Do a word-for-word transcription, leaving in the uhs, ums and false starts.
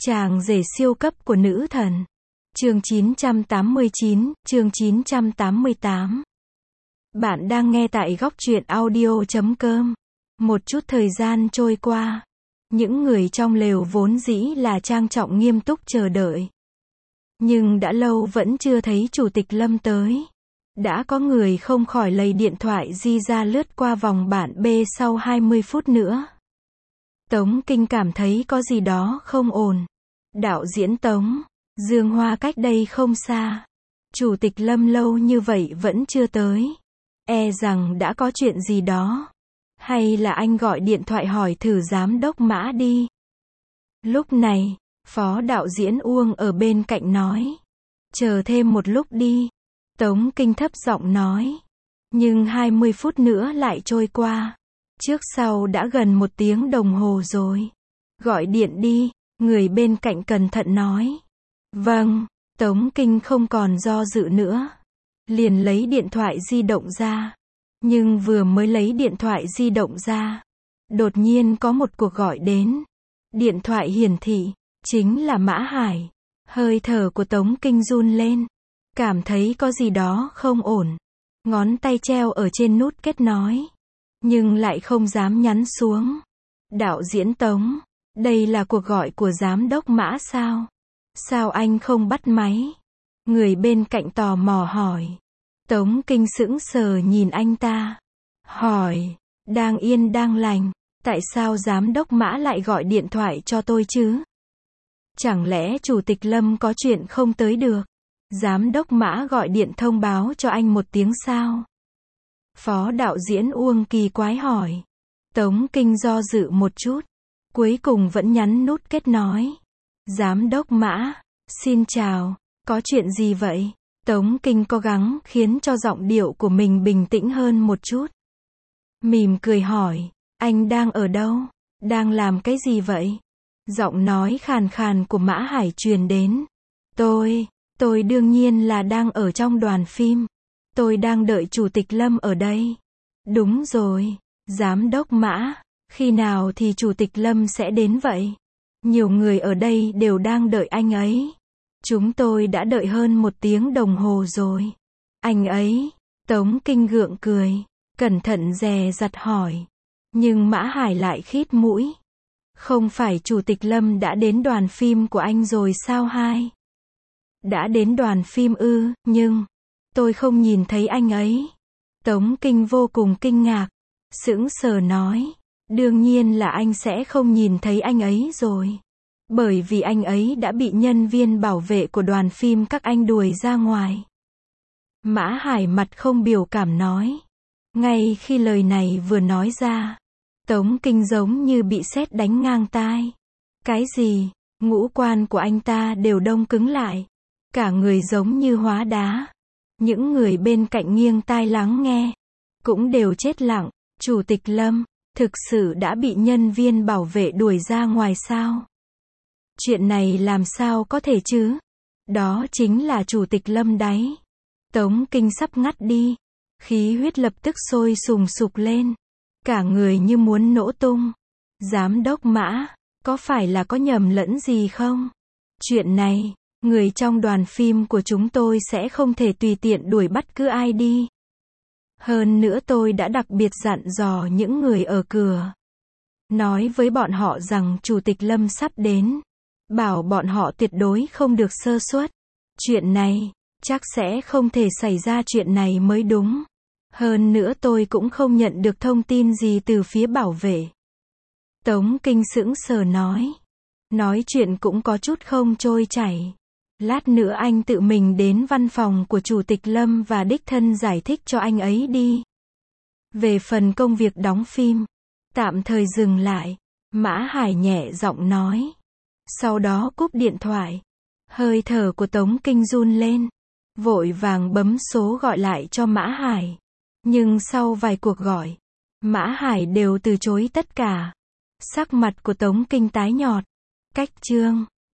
Chàng rể siêu cấp của nữ thần. Chương chín trăm tám mươi chín, chương chín trăm tám mươi tám. Bạn đang nghe tại góc truyện audio chấm com. Một chút thời gian trôi qua. Những người trong lều vốn dĩ là trang trọng nghiêm túc chờ đợi. Nhưng đã lâu vẫn chưa thấy Chủ tịch Lâm tới. Đã có người không khỏi lấy điện thoại di ra lướt qua vòng bản B sau hai mươi phút nữa. Tống Kinh cảm thấy có gì đó không ổn. Đạo diễn Tống, Dương Hoa cách đây không xa. Chủ tịch Lâm lâu như vậy vẫn chưa tới. E rằng đã có chuyện gì đó. Hay là anh gọi điện thoại hỏi thử giám đốc Mã đi. Lúc này, phó đạo diễn Uông ở bên cạnh nói. Chờ thêm một lúc đi. Tống Kinh thấp giọng nói. Nhưng hai mươi phút nữa lại trôi qua. Trước sau đã gần một tiếng đồng hồ rồi. Gọi điện đi, người bên cạnh cẩn thận nói. Vâng, Tống Kinh không còn do dự nữa. Liền lấy điện thoại di động ra. Nhưng vừa mới lấy điện thoại di động ra, đột nhiên có một cuộc gọi đến. Điện thoại hiển thị, chính là Mã Hải. Hơi thở của Tống Kinh run lên. Cảm thấy có gì đó không ổn. Ngón tay treo ở trên nút kết nối. Nhưng lại không dám nhấn xuống. Đạo diễn Tống, đây là cuộc gọi của giám đốc Mã sao? Sao anh không bắt máy? Người bên cạnh tò mò hỏi. Tống Kinh sững sờ nhìn anh ta. Hỏi, đang yên đang lành, tại sao giám đốc Mã lại gọi điện thoại cho tôi chứ? Chẳng lẽ Chủ tịch Lâm có chuyện không tới được? Giám đốc Mã gọi điện thông báo cho anh một tiếng sao? Phó đạo diễn Uông kỳ quái hỏi. Tống Kinh do dự một chút. Cuối cùng vẫn nhấn nút kết nối. Giám đốc Mã, xin chào, có chuyện gì vậy? Tống Kinh cố gắng khiến cho giọng điệu của mình bình tĩnh hơn một chút. Mỉm cười hỏi, anh đang ở đâu? Đang làm cái gì vậy? Giọng nói khàn khàn của Mã Hải truyền đến. Tôi, tôi đương nhiên là đang ở trong đoàn phim. Tôi đang đợi Chủ tịch Lâm ở đây. Đúng rồi, giám đốc Mã, khi nào thì Chủ tịch Lâm sẽ đến vậy? Nhiều người ở đây đều đang đợi anh ấy. Chúng tôi đã đợi hơn một tiếng đồng hồ rồi. Anh ấy, Tống Kinh gượng cười, cẩn thận dè dặt hỏi. Nhưng Mã Hải lại khít mũi. Không phải Chủ tịch Lâm đã đến đoàn phim của anh rồi sao hai? Đã đến đoàn phim ư, nhưng tôi không nhìn thấy anh ấy. Tống Kinh vô cùng kinh ngạc, sững sờ nói. Đương nhiên là anh sẽ không nhìn thấy anh ấy rồi. Bởi vì anh ấy đã bị nhân viên bảo vệ của đoàn phim các anh đuổi ra ngoài. Mã Hải mặt không biểu cảm nói. Ngay khi lời này vừa nói ra, Tống Kinh giống như bị sét đánh ngang tai. Cái gì? Ngũ quan của anh ta đều đông cứng lại. Cả người giống như hóa đá. Những người bên cạnh nghiêng tai lắng nghe. Cũng đều chết lặng. Chủ tịch Lâm, thực sự đã bị nhân viên bảo vệ đuổi ra ngoài sao? Chuyện này làm sao có thể chứ? Đó chính là Chủ tịch Lâm đấy. Tống Kinh sắp ngắt đi. Khí huyết lập tức sôi sùng sục lên. Cả người như muốn nổ tung. Giám đốc Mã, có phải là có nhầm lẫn gì không? Chuyện này, người trong đoàn phim của chúng tôi sẽ không thể tùy tiện đuổi bắt cứ ai đi. Hơn nữa tôi đã đặc biệt dặn dò những người ở cửa. Nói với bọn họ rằng Chủ tịch Lâm sắp đến. Bảo bọn họ tuyệt đối không được sơ suất. Chuyện này, chắc sẽ không thể xảy ra chuyện này mới đúng. Hơn nữa tôi cũng không nhận được thông tin gì từ phía bảo vệ. Tống Kinh sững sờ nói. Nói chuyện cũng có chút không trôi chảy. Lát nữa anh tự mình đến văn phòng của Chủ tịch Lâm và đích thân giải thích cho anh ấy đi. Về phần công việc đóng phim, tạm thời dừng lại. Mã Hải nhẹ giọng nói. Sau đó cúp điện thoại. Hơi thở của Tống Kinh run lên. Vội vàng bấm số gọi lại cho Mã Hải. Nhưng sau vài cuộc gọi, Mã Hải đều từ chối tất cả. Sắc mặt của Tống Kinh tái nhợt. Cách chương